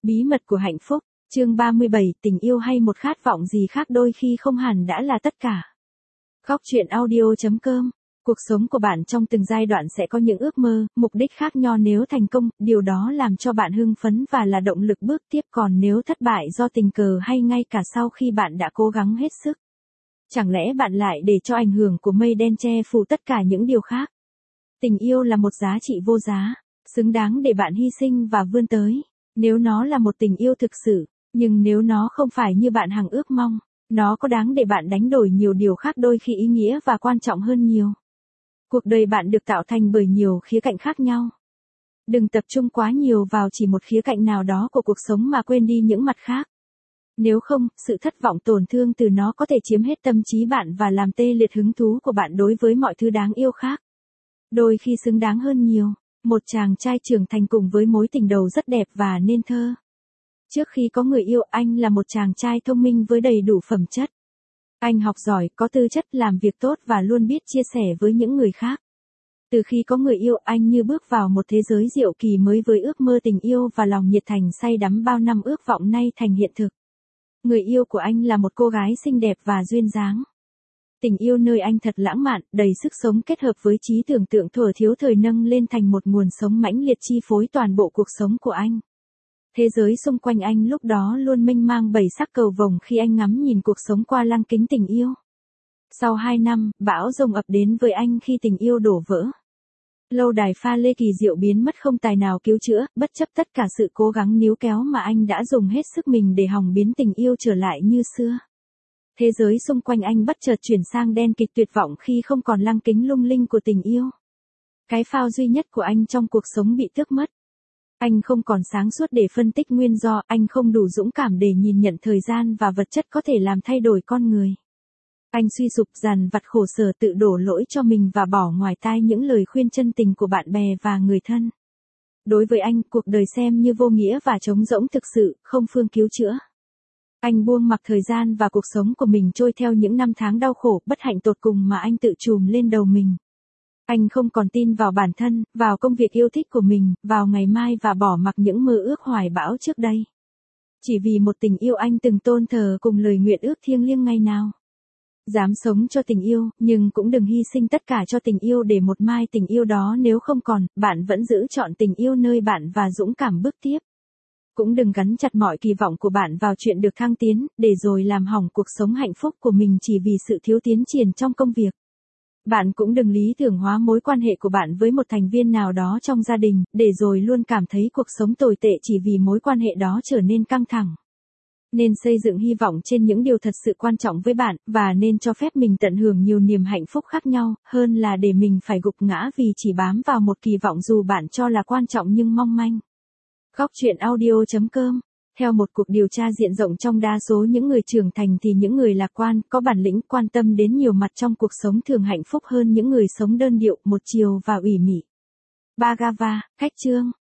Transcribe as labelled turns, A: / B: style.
A: Bí mật của hạnh phúc, chương 37, tình yêu hay một khát vọng gì khác đôi khi không hẳn đã là tất cả. Góc truyện audio.com. Cuộc sống của bạn trong từng giai đoạn sẽ có những ước mơ, mục đích khác nhau. Nếu thành công, điều đó làm cho bạn hưng phấn và là động lực bước tiếp, còn nếu thất bại do tình cờ hay ngay cả sau khi bạn đã cố gắng hết sức, chẳng lẽ bạn lại để cho ảnh hưởng của mây đen che phủ tất cả những điều khác? Tình yêu là một giá trị vô giá, xứng đáng để bạn hy sinh và vươn tới. Nếu nó là một tình yêu thực sự, nhưng nếu nó không phải như bạn hằng ước mong, nó có đáng để bạn đánh đổi nhiều điều khác đôi khi ý nghĩa và quan trọng hơn nhiều. Cuộc đời bạn được tạo thành bởi nhiều khía cạnh khác nhau. Đừng tập trung quá nhiều vào chỉ một khía cạnh nào đó của cuộc sống mà quên đi những mặt khác. Nếu không, sự thất vọng tổn thương từ nó có thể chiếm hết tâm trí bạn và làm tê liệt hứng thú của bạn đối với mọi thứ đáng yêu khác. Đôi khi xứng đáng hơn nhiều. Một chàng trai trưởng thành cùng với mối tình đầu rất đẹp và nên thơ. Trước khi có người yêu, anh là một chàng trai thông minh với đầy đủ phẩm chất. Anh học giỏi, có tư chất, làm việc tốt và luôn biết chia sẻ với những người khác. Từ khi có người yêu, anh như bước vào một thế giới diệu kỳ mới với ước mơ tình yêu và lòng nhiệt thành say đắm bao năm ước vọng nay thành hiện thực. Người yêu của anh là một cô gái xinh đẹp và duyên dáng. Tình yêu nơi anh thật lãng mạn, đầy sức sống kết hợp với trí tưởng tượng thuở thiếu thời nâng lên thành một nguồn sống mãnh liệt chi phối toàn bộ cuộc sống của anh. Thế giới xung quanh anh lúc đó luôn mênh mang bảy sắc cầu vồng khi anh ngắm nhìn cuộc sống qua lăng kính tình yêu. Sau 2 năm, bão giông ập đến với anh khi tình yêu đổ vỡ. Lâu đài pha lê kỳ diệu biến mất không tài nào cứu chữa, bất chấp tất cả sự cố gắng níu kéo mà anh đã dùng hết sức mình để hòng biến tình yêu trở lại như xưa. Thế giới xung quanh anh bất chợt chuyển sang đen kịch tuyệt vọng khi không còn lăng kính lung linh của tình yêu. Cái phao duy nhất của anh trong cuộc sống bị tước mất. Anh không còn sáng suốt để phân tích nguyên do, anh không đủ dũng cảm để nhìn nhận thời gian và vật chất có thể làm thay đổi con người. Anh suy sụp dằn vặt khổ sở tự đổ lỗi cho mình và bỏ ngoài tai những lời khuyên chân tình của bạn bè và người thân. Đối với anh, cuộc đời xem như vô nghĩa và trống rỗng thực sự, không phương cứu chữa. Anh buông mặc thời gian và cuộc sống của mình trôi theo những năm tháng đau khổ, bất hạnh tột cùng mà anh tự trùm lên đầu mình. Anh không còn tin vào bản thân, vào công việc yêu thích của mình, vào ngày mai và bỏ mặc những mơ ước hoài bão trước đây. Chỉ vì một tình yêu anh từng tôn thờ cùng lời nguyện ước thiêng liêng ngày nào. Dám sống cho tình yêu, nhưng cũng đừng hy sinh tất cả cho tình yêu để một mai tình yêu đó nếu không còn, bạn vẫn giữ chọn tình yêu nơi bạn và dũng cảm bước tiếp. Cũng đừng gắn chặt mọi kỳ vọng của bạn vào chuyện được thăng tiến, để rồi làm hỏng cuộc sống hạnh phúc của mình chỉ vì sự thiếu tiến triển trong công việc. Bạn cũng đừng lý tưởng hóa mối quan hệ của bạn với một thành viên nào đó trong gia đình, để rồi luôn cảm thấy cuộc sống tồi tệ chỉ vì mối quan hệ đó trở nên căng thẳng. Nên xây dựng hy vọng trên những điều thật sự quan trọng với bạn, và nên cho phép mình tận hưởng nhiều niềm hạnh phúc khác nhau, hơn là để mình phải gục ngã vì chỉ bám vào một kỳ vọng dù bạn cho là quan trọng nhưng mong manh. Góc truyện audio.com. Theo một cuộc điều tra diện rộng trong đa số những người trưởng thành thì những người lạc quan, có bản lĩnh, quan tâm đến nhiều mặt trong cuộc sống thường hạnh phúc hơn những người sống đơn điệu, một chiều và ủy mị. Bhagavad, cách chương.